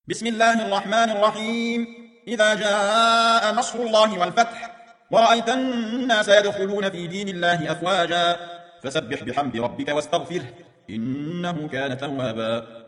بسم الله الرحمن الرحيم. إذا جاء نصر الله والفتح ورأيت الناس يدخلون في دين الله أفواجا فسبح بحمد ربك واستغفره إنه كان توابا.